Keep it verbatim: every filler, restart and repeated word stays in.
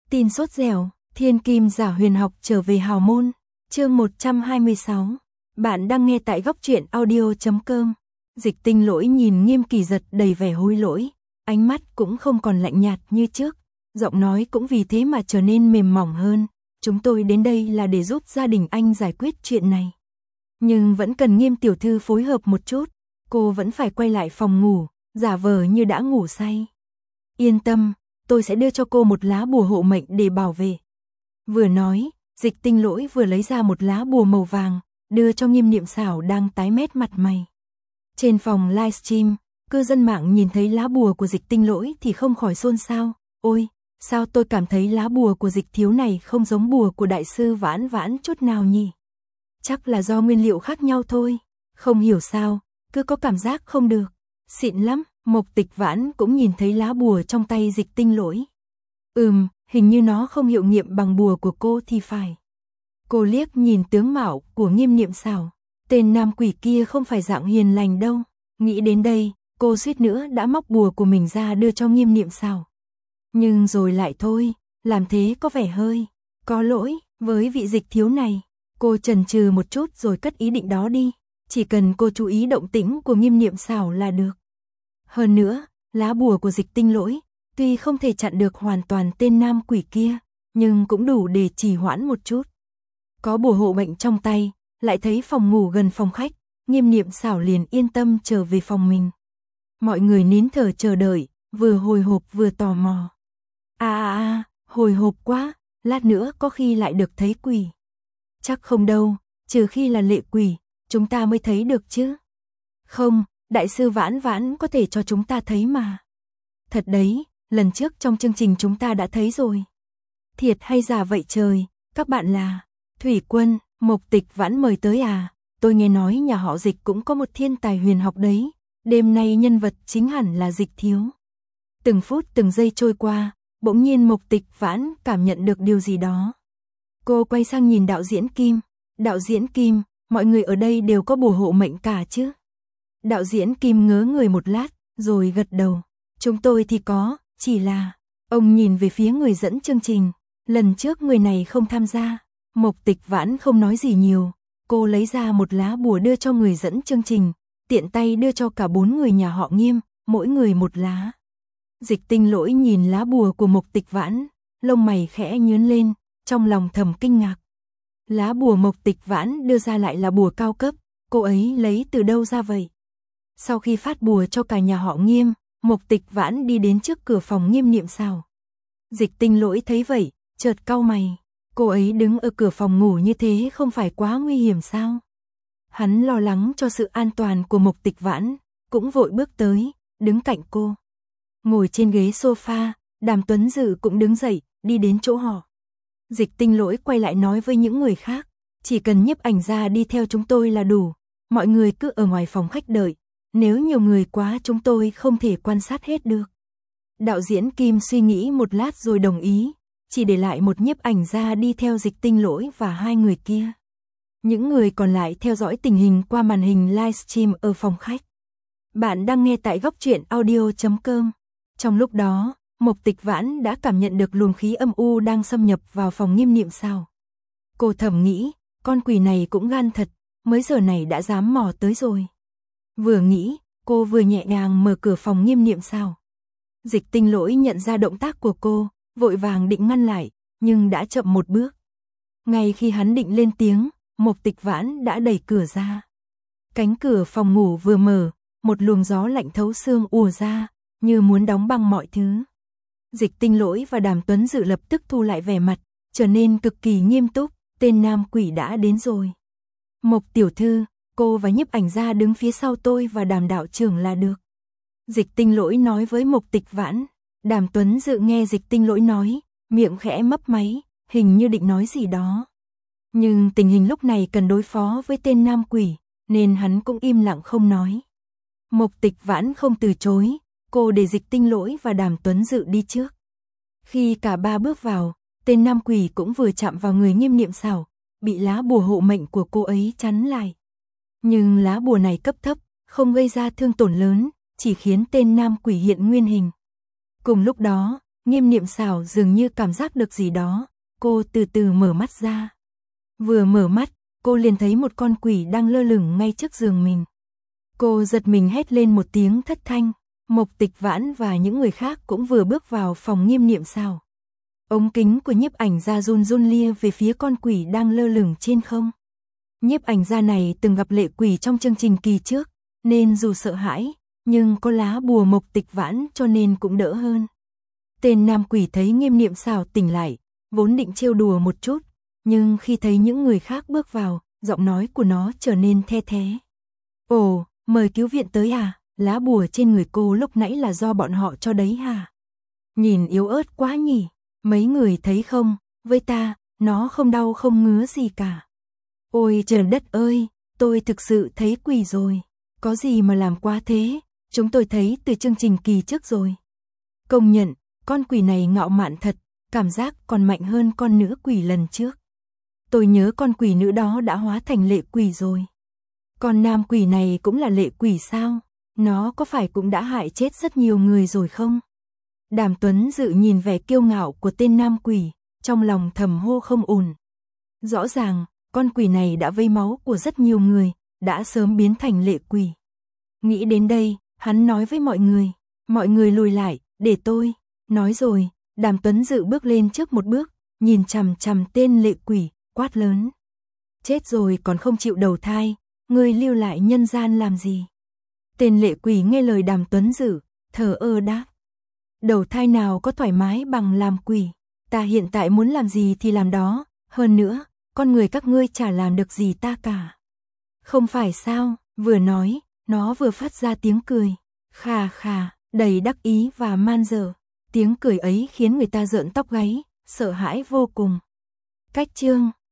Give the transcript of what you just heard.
Tin sốt dẻo, thiên kim giả huyền học trở về hào môn. Chương một trăm hai mươi sáu. Bạn đang nghe tại góc truyện audio chấm com. Dịch Tinh Lỗi nhìn Nghiêm Kỳ Giật đầy vẻ hối lỗi, ánh mắt cũng không còn lạnh nhạt như trước, giọng nói cũng vì thế mà trở nên mềm mỏng hơn. Chúng tôi đến đây là để giúp gia đình anh giải quyết chuyện này. Nhưng vẫn cần Nghiêm tiểu thư phối hợp một chút, cô vẫn phải quay lại phòng ngủ, giả vờ như đã ngủ say. Yên tâm, tôi sẽ đưa cho cô một lá bùa hộ mệnh để bảo vệ. Vừa nói, Dịch Tinh Lỗi vừa lấy ra một lá bùa màu vàng, đưa cho Nghiêm Niệm Xảo đang tái mét mặt mày. Trên phòng livestream, cư dân mạng nhìn thấy lá bùa của Dịch Tinh Lỗi thì không khỏi xôn xao. Ôi, sao tôi cảm thấy lá bùa của Dịch thiếu này không giống bùa của đại sư Vãn Vãn chút nào nhỉ? Chắc là do nguyên liệu khác nhau thôi. Không hiểu sao, cứ có cảm giác không được. Xịn lắm. Mộc Tịch Vãn cũng nhìn thấy lá bùa trong tay Dịch Tinh Lỗi. Ừm, hình như nó không hiệu nghiệm bằng bùa của cô thì phải. Cô liếc nhìn tướng mạo của Nghiêm Niệm Xảo. Tên nam quỷ kia không phải dạng hiền lành đâu. Nghĩ đến đây, cô suýt nữa đã móc bùa của mình ra đưa cho Nghiêm Niệm Xảo. Nhưng rồi lại thôi, làm thế có vẻ hơi có lỗi với vị Dịch thiếu này. Cô chần chừ một chút rồi cất ý định đó đi. Chỉ cần cô chú ý động tĩnh của Nghiêm Niệm Xảo là được. Hơn nữa, lá bùa của Dịch Tinh Lỗi, tuy không thể chặn được hoàn toàn tên nam quỷ kia, nhưng cũng đủ để trì hoãn một chút. Có bùa hộ mệnh trong tay, lại thấy phòng ngủ gần phòng khách, Nghiêm Niệm Xảo liền yên tâm trở về phòng mình. Mọi người nín thở chờ đợi, vừa hồi hộp vừa tò mò. À à à, hồi hộp quá, lát nữa có khi lại được thấy quỷ. Chắc không đâu, trừ khi là lệ quỷ, chúng ta mới thấy được chứ. Không, đại sư Vãn Vãn có thể cho chúng ta thấy mà. Thật đấy, lần trước trong chương trình chúng ta đã thấy rồi. Thiệt hay giả vậy trời, các bạn là Thủy Quân, Mộc Tịch Vãn mời tới à? Tôi nghe nói nhà họ Dịch cũng có một thiên tài huyền học đấy, đêm nay nhân vật chính hẳn là Dịch thiếu. Từng phút từng giây trôi qua, bỗng nhiên Mộc Tịch Vãn cảm nhận được điều gì đó. Cô quay sang nhìn đạo diễn Kim. Đạo diễn Kim, mọi người ở đây đều có bùa hộ mệnh cả chứ? Đạo diễn Kim ngớ người một lát, rồi gật đầu. Chúng tôi thì có, chỉ là... Ông nhìn về phía người dẫn chương trình. Lần trước người này không tham gia. Mộc Tịch Vãn không nói gì nhiều. Cô lấy ra một lá bùa đưa cho người dẫn chương trình. Tiện tay đưa cho cả bốn người nhà họ Nghiêm, mỗi người một lá. Dịch Tinh Lỗi nhìn lá bùa của Mộc Tịch Vãn, lông mày khẽ nhướng lên, trong lòng thầm kinh ngạc. Lá bùa Mộc Tịch Vãn đưa ra lại là bùa cao cấp, cô ấy lấy từ đâu ra vậy? Sau khi phát bùa cho cả nhà họ Nghiêm, Mộc Tịch Vãn đi đến trước cửa phòng Nghiêm Niệm Xảo. Dịch Tinh Lỗi thấy vậy, chợt cau mày. Cô ấy đứng ở cửa phòng ngủ như thế không phải quá nguy hiểm sao? Hắn lo lắng cho sự an toàn của Mộc Tịch Vãn, cũng vội bước tới, đứng cạnh cô. Ngồi trên ghế sofa, Đàm Tuấn Dự cũng đứng dậy, đi đến chỗ họ. Dịch Tinh Lỗi quay lại nói với những người khác, chỉ cần nhiếp ảnh gia đi theo chúng tôi là đủ, mọi người cứ ở ngoài phòng khách đợi, nếu nhiều người quá chúng tôi không thể quan sát hết được. Đạo diễn Kim suy nghĩ một lát rồi đồng ý, chỉ để lại một nhiếp ảnh gia đi theo Dịch Tinh Lỗi và hai người kia. Những người còn lại theo dõi tình hình qua màn hình livestream ở phòng khách. Bạn đang nghe tại góc truyện audio chấm com. Trong lúc đó, Mộc Tịch Vãn đã cảm nhận được luồng khí âm u đang xâm nhập vào phòng Nghiêm Niệm Xảo. Cô thầm nghĩ, con quỷ này cũng gan thật, mới giờ này đã dám mò tới rồi. Vừa nghĩ, cô vừa nhẹ nhàng mở cửa phòng Nghiêm Niệm Xảo. Dịch Tinh Lỗi nhận ra động tác của cô, vội vàng định ngăn lại, nhưng đã chậm một bước. Ngay khi hắn định lên tiếng, Mộc Tịch Vãn đã đẩy cửa ra. Cánh cửa phòng ngủ vừa mở, một luồng gió lạnh thấu xương ùa ra, như muốn đóng băng mọi thứ. Dịch Tinh Lỗi và Đàm Tuấn Dự lập tức thu lại vẻ mặt, trở nên cực kỳ nghiêm túc, tên nam quỷ đã đến rồi. Mộc tiểu thư, cô và nhiếp ảnh gia đứng phía sau tôi và Đàm đạo trưởng là được. Dịch Tinh Lỗi nói với Mộc Tịch Vãn. Đàm Tuấn Dự nghe Dịch Tinh Lỗi nói, miệng khẽ mấp máy, hình như định nói gì đó. Nhưng tình hình lúc này cần đối phó với tên nam quỷ, nên hắn cũng im lặng không nói. Mộc Tịch Vãn không từ chối, cô để Dịch Tinh Lỗi và Đàm Tuấn Dự đi trước. Khi cả ba bước vào, tên nam quỷ cũng vừa chạm vào người Nghiêm Niệm Xảo, bị lá bùa hộ mệnh của cô ấy chắn lại. Nhưng lá bùa này cấp thấp, không gây ra thương tổn lớn, chỉ khiến tên nam quỷ hiện nguyên hình. Cùng lúc đó, Nghiêm Niệm Xảo dường như cảm giác được gì đó, cô từ từ mở mắt ra. Vừa mở mắt, cô liền thấy một con quỷ đang lơ lửng ngay trước giường mình. Cô giật mình hét lên một tiếng thất thanh. Mộc Tịch Vãn và những người khác cũng vừa bước vào phòng Nghiêm Niệm Xảo. Ống kính của nhiếp ảnh gia run run lia về phía con quỷ đang lơ lửng trên không. Nhiếp ảnh gia này từng gặp lệ quỷ trong chương trình kỳ trước, nên dù sợ hãi, nhưng có lá bùa Mộc Tịch Vãn cho nên cũng đỡ hơn. Tên nam quỷ thấy Nghiêm Niệm Xảo tỉnh lại, vốn định trêu đùa một chút, nhưng khi thấy những người khác bước vào, giọng nói của nó trở nên the thé. Ồ, mời cứu viện tới à? Lá bùa trên người cô lúc nãy là do bọn họ cho đấy hả? Nhìn yếu ớt quá nhỉ, mấy người thấy không, với ta, nó không đau không ngứa gì cả. Ôi trời đất ơi, tôi thực sự thấy quỷ rồi, có gì mà làm quá thế, chúng tôi thấy từ chương trình kỳ trước rồi. Công nhận, con quỷ này ngạo mạn thật, cảm giác còn mạnh hơn con nữ quỷ lần trước. Tôi nhớ con quỷ nữ đó đã hóa thành lệ quỷ rồi. Con nam quỷ này cũng là lệ quỷ sao? Nó có phải cũng đã hại chết rất nhiều người rồi không? Đàm Tuấn Dự nhìn vẻ kiêu ngạo của tên nam quỷ, trong lòng thầm hô không ổn. Rõ ràng, con quỷ này đã vây máu của rất nhiều người, đã sớm biến thành lệ quỷ. Nghĩ đến đây, hắn nói với mọi người, mọi người lùi lại, để tôi. Nói rồi, Đàm Tuấn Dự bước lên trước một bước, nhìn chằm chằm tên lệ quỷ, quát lớn. Chết rồi còn không chịu đầu thai, ngươi lưu lại nhân gian làm gì? Tên lệ quỷ nghe lời Đàm Tuấn Dự, thờ ơ đáp. Đầu thai nào có thoải mái bằng làm quỷ, ta hiện tại muốn làm gì thì làm đó, hơn nữa, con người các ngươi chả làm được gì ta cả. Không phải sao, vừa nói, nó vừa phát ra tiếng cười, khà khà, đầy đắc ý và man dợ. Tiếng cười ấy khiến người ta rợn tóc gáy, sợ hãi vô cùng. Cách chương